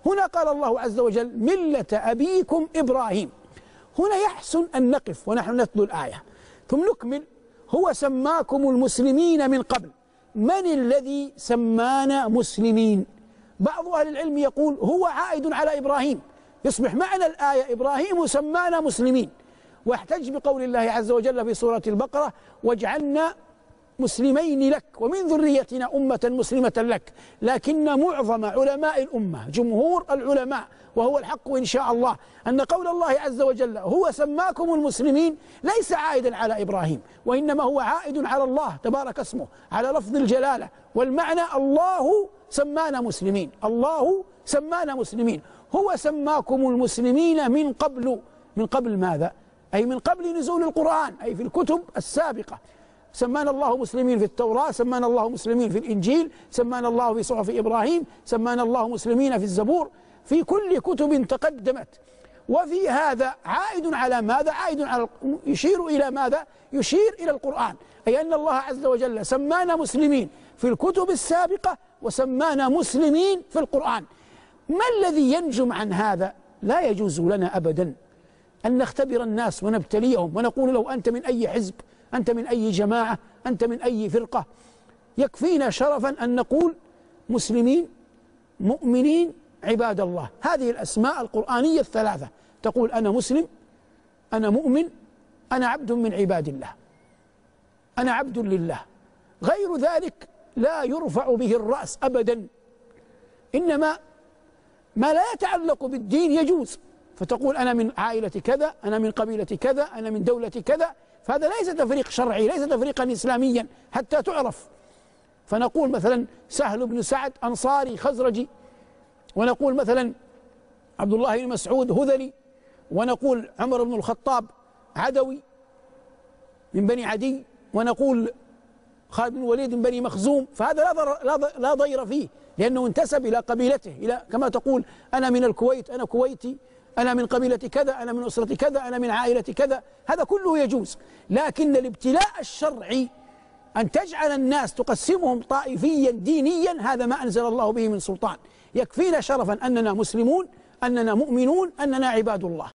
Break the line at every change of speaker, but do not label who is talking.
هنا قال الله عز وجل ملة أبيكم إبراهيم. هنا يحسن أن نقف ونحن نتلو الآية ثم نكمل. هو سماكم المسلمين من قبل. من الذي سمانا مسلمين؟ بعض أهل العلم يقول هو عائد على إبراهيم، يصبح معنى الآية إبراهيم سمانا مسلمين، واحتج بقول الله عز وجل في سورة البقرة واجعلنا مسلمين لك ومن ذريتنا أمة مسلمة لك. لكن معظم علماء الأمة جمهور العلماء وهو الحق إن شاء الله أن قول الله عز وجل هو سماكم المسلمين ليس عائدا على إبراهيم، وإنما هو عائد على الله تبارك اسمه، على لفظ الجلالة، والمعنى الله سمانا مسلمين. الله سمانا مسلمين. هو سماكم المسلمين من قبل. من قبل ماذا؟ أي من قبل نزول القرآن، أي في الكتب السابقة. سمانا الله مسلمين في التوراة، سمانا الله مسلمين في الإنجيل، سمانا الله في صحف إبراهيم، سمانا الله مسلمين في الزبور، في كل كتب تقدمت. وفي هذا عائد على ماذا؟ عائد على يشير إلى ماذا؟ يشير إلى القرآن، أي أن الله عز وجل سمانا مسلمين في الكتب السابقة وسمانا مسلمين في القرآن. ما الذي ينجم عن هذا؟ لا يجوز لنا أبدا أن نختبر الناس ونبتليهم ونقول له أنت من أي حزب، أنت من أي جماعة، أنت من أي فرقة. يكفينا شرفا أن نقول مسلمين مؤمنين عباد الله. هذه الأسماء القرآنية الثلاثة تقول أنا مسلم، أنا مؤمن، أنا عبد من عباد الله، أنا عبد لله. غير ذلك لا يرفع به الرأس أبدا. إنما ما لا يتعلق بالدين يجوز، فتقول أنا من عائلة كذا، أنا من قبيلة كذا، أنا من دولة كذا، فهذا ليس تفريق شرعي، ليس تفريقا إسلاميا حتى تعرف. فنقول مثلا سهل بن سعد أنصاري خزرجي، ونقول مثلا عبد الله بن مسعود هذلي، ونقول عمر بن الخطاب عدوي من بني عدي، ونقول خالد بن الوليد من بني مخزوم. فهذا لا ضير فيه، لأنه انتسب إلى قبيلته، إلى كما تقول أنا من الكويت، أنا كويتي، أنا من قبيلة كذا، أنا من أسرة كذا، أنا من عائلة كذا. هذا كله يجوز. لكن الابتلاء الشرعي أن تجعل الناس تقسمهم طائفيا دينيا، هذا ما أنزل الله به من سلطان. يكفينا شرفا أننا مسلمون، أننا مؤمنون، أننا عباد الله.